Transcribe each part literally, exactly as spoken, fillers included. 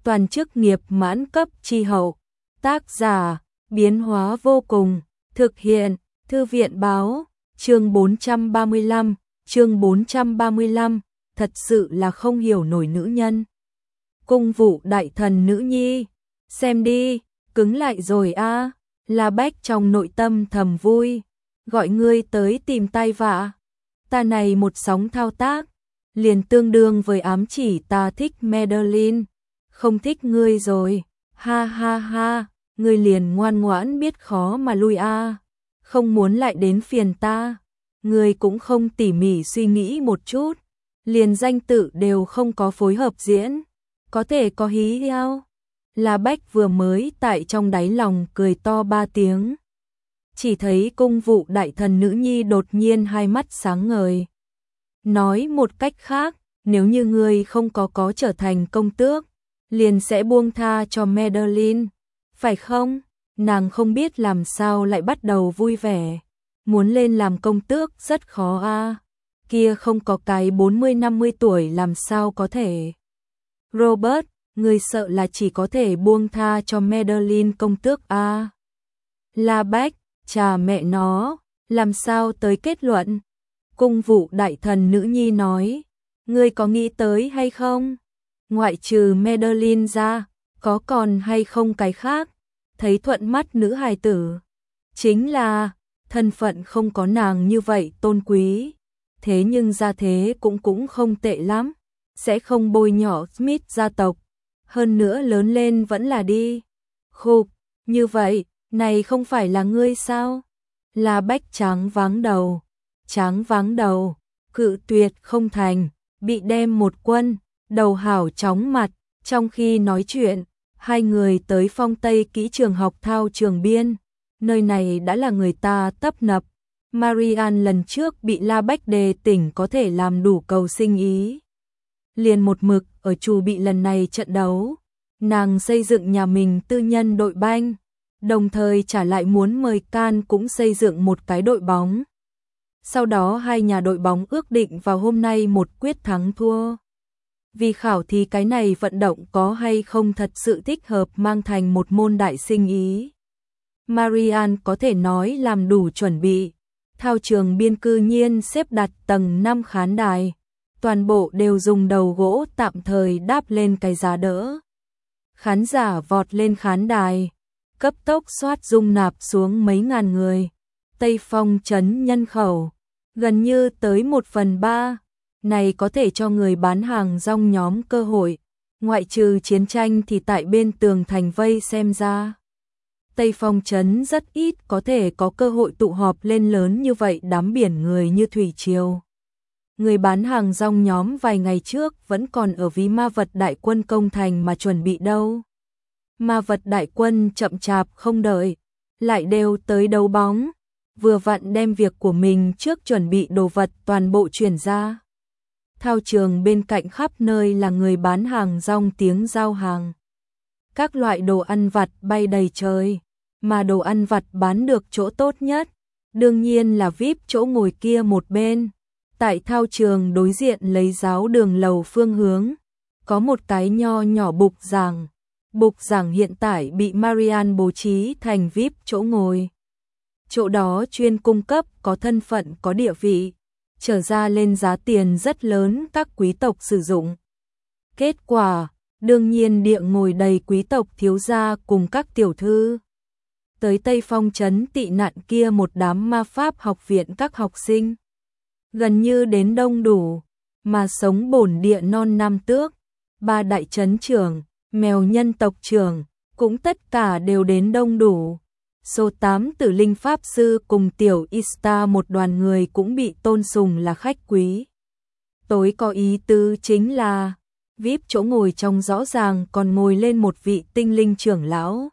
toàn chức nghiệp mãn cấp chi hậu. Tác giả, biến hóa vô cùng, thực hiện, thư viện báo, chương bốn trăm ba mươi lăm, chương bốn trăm ba mươi lăm, thật sự là không hiểu nổi nữ nhân. Cung vụ đại thần nữ nhi, xem đi, cứng lại rồi a. La Bách trong nội tâm thầm vui, gọi ngươi tới tìm tai vạ. Ta này một sóng thao tác, liền tương đương với ám chỉ ta thích Madeline, không thích ngươi rồi, ha ha ha, ngươi liền ngoan ngoãn biết khó mà lui a, không muốn lại đến phiền ta, ngươi cũng không tỉ mỉ suy nghĩ một chút, liền danh tự đều không có phối hợp diễn, có thể có hí hao. La Bách vừa mới tại trong đáy lòng cười to ba tiếng. Chỉ thấy cung vụ đại thần nữ nhi đột nhiên hai mắt sáng ngời. Nói một cách khác, nếu như ngươi không có có trở thành công tước, liền sẽ buông tha cho Madeline, phải không? Nàng không biết làm sao lại bắt đầu vui vẻ. Muốn lên làm công tước rất khó a. Kia không có cái bốn mươi năm mươi tuổi làm sao có thể. Robert, ngươi sợ là chỉ có thể buông tha cho Madeline công tước a. La Bách, chà mẹ nó, làm sao tới kết luận? Cung vụ đại thần nữ nhi nói, ngươi có nghĩ tới hay không? Ngoại trừ Madeline ra, có còn hay không cái khác? Thấy thuận mắt nữ hài tử, chính là thân phận không có nàng như vậy tôn quý, thế nhưng gia thế cũng cũng không tệ lắm, sẽ không bôi nhỏ Smith gia tộc, hơn nữa lớn lên vẫn là đi. Khục, như vậy, này không phải là ngươi sao? La Bách tráng váng đầu, tráng váng đầu, cự tuyệt không thành, bị đem một quân, đầu hảo chóng mặt, trong khi nói chuyện, hai người tới Phong Tây Kỹ trường học thao trường biên, nơi này đã là người ta tấp nập. Marian lần trước bị La Bách đề tỉnh có thể làm đủ cầu sinh ý. Liền một mực ở chủ bị lần này trận đấu, nàng xây dựng nhà mình tư nhân đội banh, đồng thời trả lại muốn mời Can cũng xây dựng một cái đội bóng. Sau đó hai nhà đội bóng ước định vào hôm nay một quyết thắng thua. Vì khảo thí cái này vận động có hay không thật sự thích hợp mang thành một môn đại sinh ý. Marian có thể nói làm đủ chuẩn bị. Thao trường biên cư nhiên xếp đặt tầng năm khán đài. Toàn bộ đều dùng đầu gỗ tạm thời đáp lên cái giá đỡ. Khán giả vọt lên khán đài, cấp tốc xoát dung nạp xuống mấy ngàn người. Tây Phong trấn nhân khẩu, gần như tới một phần ba. Này có thể cho người bán hàng rong nhóm cơ hội, ngoại trừ chiến tranh thì tại bên tường thành vây xem ra. Tây Phong trấn rất ít có thể có cơ hội tụ họp lên lớn như vậy đám biển người như thủy triều. Người bán hàng rong nhóm vài ngày trước vẫn còn ở ví ma vật đại quân công thành mà chuẩn bị đâu. Ma vật đại quân chậm chạp không đợi, lại đều tới đấu bóng, vừa vặn đem việc của mình trước chuẩn bị đồ vật toàn bộ chuyển ra. Thao trường bên cạnh khắp nơi là người bán hàng rong tiếng giao hàng. Các loại đồ ăn vặt bay đầy trời, mà đồ ăn vặt bán được chỗ tốt nhất, đương nhiên là vi ai pi chỗ ngồi kia một bên. Tại thao trường đối diện lấy giáo đường lầu phương hướng, có một cái nho nhỏ bục giảng. Bục giảng hiện tại bị Marian bố trí thành vi ai pi chỗ ngồi. Chỗ đó chuyên cung cấp có thân phận có địa vị, trở ra lên giá tiền rất lớn các quý tộc sử dụng. Kết quả, đương nhiên địa ngồi đầy quý tộc thiếu gia cùng các tiểu thư. Tới Tây Phong trấn tị nạn kia một đám ma pháp học viện các học sinh. Gần như đến đông đủ, mà sống bổn địa non nam tước, ba đại trấn trưởng, mèo nhân tộc trưởng, cũng tất cả đều đến đông đủ. Số tám tử linh pháp sư cùng tiểu Ista một đoàn người cũng bị tôn sùng là khách quý. Tối có ý tứ chính là, vi ai pi chỗ ngồi trong rõ ràng còn ngồi lên một vị tinh linh trưởng lão.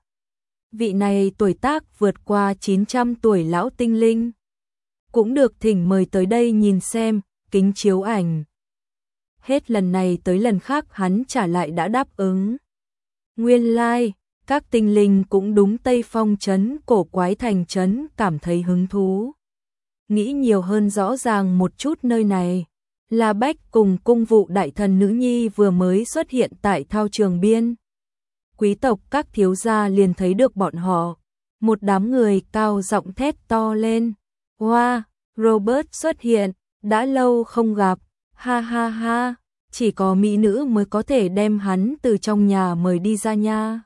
Vị này tuổi tác vượt qua chín trăm tuổi lão tinh linh. Cũng được thỉnh mời tới đây nhìn xem, kính chiếu ảnh. Hết lần này tới lần khác hắn trả lại đã đáp ứng. Nguyên lai, like, các tinh linh cũng đúng Tây Phong trấn cổ quái thành trấn cảm thấy hứng thú. Nghĩ nhiều hơn rõ ràng một chút nơi này. La Bách cùng cung vụ đại thần nữ nhi vừa mới xuất hiện tại thao trường biên, quý tộc các thiếu gia liền thấy được bọn họ. Một đám người cao giọng thét to lên. Wow, Robert xuất hiện, đã lâu không gặp, ha ha ha, chỉ có mỹ nữ mới có thể đem hắn từ trong nhà mời đi ra nha.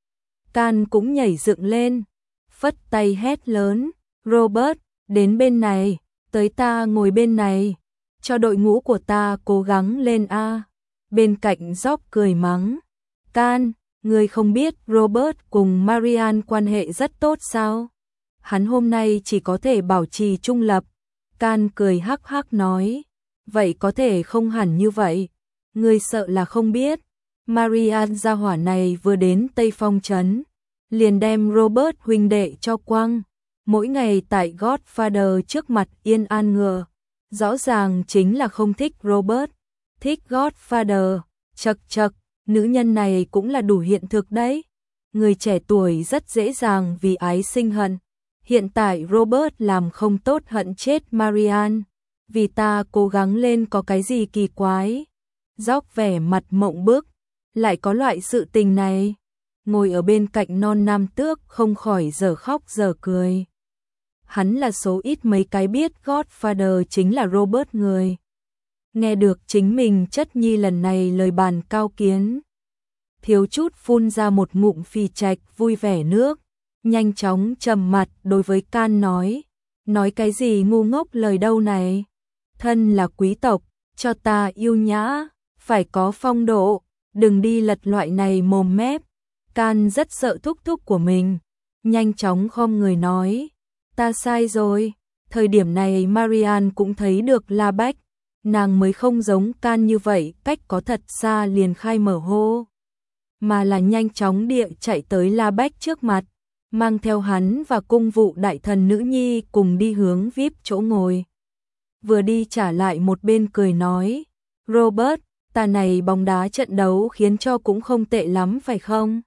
Can cũng nhảy dựng lên, phất tay hét lớn, Robert, đến bên này, tới ta ngồi bên này, cho đội ngũ của ta cố gắng lên a. Bên cạnh Jock cười mắng, Can, ngươi không biết Robert cùng Marianne quan hệ rất tốt sao? Hắn hôm nay chỉ có thể bảo trì trung lập. Can cười hắc hắc nói, vậy có thể không hẳn như vậy, ngươi sợ là không biết. Marianne gia hỏa này vừa đến Tây Phong trấn, liền đem Robert huynh đệ cho quăng, mỗi ngày tại Godfather trước mặt yên an ngựa, rõ ràng chính là không thích Robert, thích Godfather, chậc chậc, nữ nhân này cũng là đủ hiện thực đấy. Người trẻ tuổi rất dễ dàng vì ái sinh hận. Hiện tại Robert làm không tốt hận chết Marianne, vì ta cố gắng lên có cái gì kỳ quái. Jock vẻ mặt mộng bức, lại có loại sự tình này. Ngồi ở bên cạnh non nam tước không khỏi giờ khóc giờ cười. Hắn là số ít mấy cái biết Godfather chính là Robert người. Nghe được chính mình chất nhi lần này lời bàn cao kiến, thiếu chút phun ra một ngụm phì trạch vui vẻ nước, nhanh chóng trầm mặt đối với Can nói, nói cái gì ngu ngốc lời đâu này, thân là quý tộc, cho ta yêu nhã, phải có phong độ, đừng đi lật loại này mồm mép. Can rất sợ thúc thúc của mình, nhanh chóng khom người nói, ta sai rồi, thời điểm này Marianne cũng thấy được La Bách, nàng mới không giống Can như vậy, cách có thật xa liền khai mở hô, mà là nhanh chóng địa chạy tới La Bách trước mặt, mang theo hắn và cung vụ đại thần nữ nhi cùng đi hướng vi ai pi chỗ ngồi. Vừa đi trả lại một bên cười nói, Robert, ta này bóng đá trận đấu khiến cho cũng không tệ lắm phải không?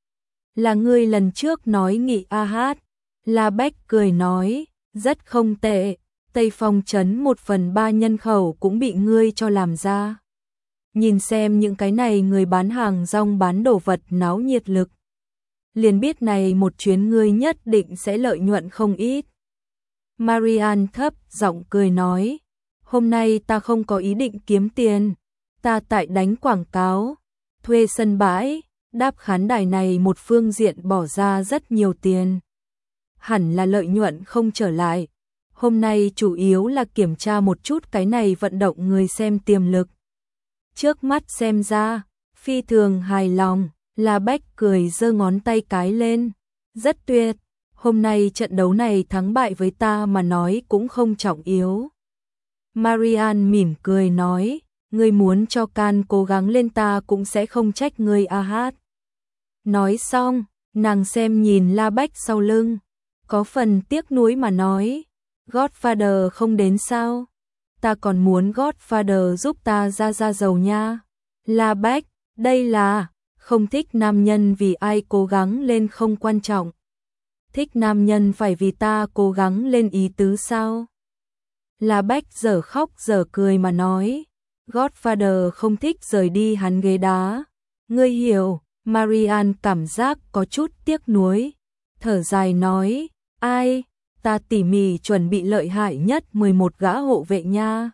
Là ngươi lần trước nói nghị a hát. La Bách cười nói, rất không tệ, Tây Phong trấn một phần ba nhân khẩu cũng bị ngươi cho làm ra. Nhìn xem những cái này người bán hàng rong bán đồ vật náo nhiệt lực. Liền biết này một chuyến ngươi nhất định sẽ lợi nhuận không ít. Marianne thấp giọng cười nói, hôm nay ta không có ý định kiếm tiền, ta tại đánh quảng cáo, thuê sân bãi, đáp khán đài này một phương diện bỏ ra rất nhiều tiền. Hẳn là lợi nhuận không trở lại. Hôm nay chủ yếu là kiểm tra một chút cái này vận động người xem tiềm lực. Trước mắt xem ra, phi thường hài lòng, La Bách cười giơ ngón tay cái lên. Rất tuyệt, hôm nay trận đấu này thắng bại với ta mà nói cũng không trọng yếu. Marianne mỉm cười nói, ngươi muốn cho Can cố gắng lên ta cũng sẽ không trách ngươi a hát. Nói xong, nàng xem nhìn La Bách sau lưng, có phần tiếc nuối mà nói, Godfather không đến sao? Ta còn muốn Godfather giúp ta ra ra giàu nha. La Bách, đây là, không thích nam nhân vì ai cố gắng lên không quan trọng. Thích nam nhân phải vì ta cố gắng lên ý tứ sao? La Bách giờ khóc giờ cười mà nói, Godfather không thích rời đi hắn ghế đá. Ngươi hiểu. Marianne cảm giác có chút tiếc nuối, thở dài nói, ai, ta tỉ mỉ chuẩn bị lợi hại nhất mười một gã hộ vệ nha.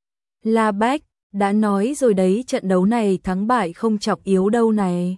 La Bách, đã nói rồi đấy, trận đấu này thắng bại không trọng yếu đâu này.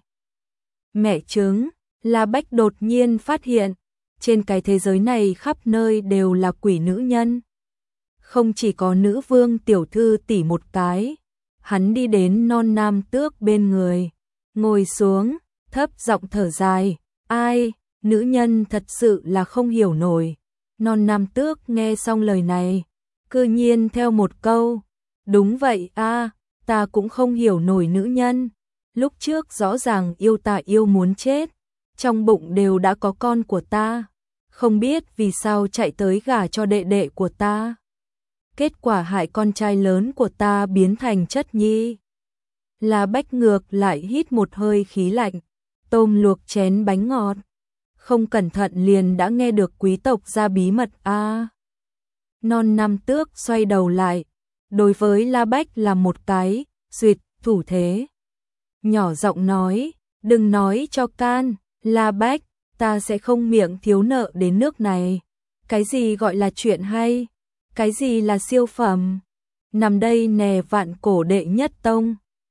Mẹ chứng, La Bách đột nhiên phát hiện, trên cái thế giới này khắp nơi đều là quỷ nữ nhân. Không chỉ có nữ vương tiểu thư tỷ một cái, hắn đi đến non nam tước bên người. Ngồi xuống, thấp giọng thở dài, ai, nữ nhân thật sự là không hiểu nổi. Non nam tước nghe xong lời này, cư nhiên theo một câu, đúng vậy a, ta cũng không hiểu nổi nữ nhân. Lúc trước rõ ràng yêu ta yêu muốn chết, trong bụng đều đã có con của ta, không biết vì sao chạy tới gả cho đệ đệ của ta. Kết quả hại con trai lớn của ta biến thành chất nhi. La Bách ngược lại hít một hơi khí lạnh, tôm luộc chén bánh ngọt, không cẩn thận liền đã nghe được quý tộc ra bí mật a. À, non nam tước xoay đầu lại, đối với La Bách là một cái, duyệt, thủ thế. Nhỏ giọng nói, Đừng nói cho can, La Bách, ta sẽ không miệng thiếu nợ đến nước này. Cái gì gọi là chuyện hay? Cái gì là siêu phẩm? Nằm đây nè vạn cổ đệ nhất tông.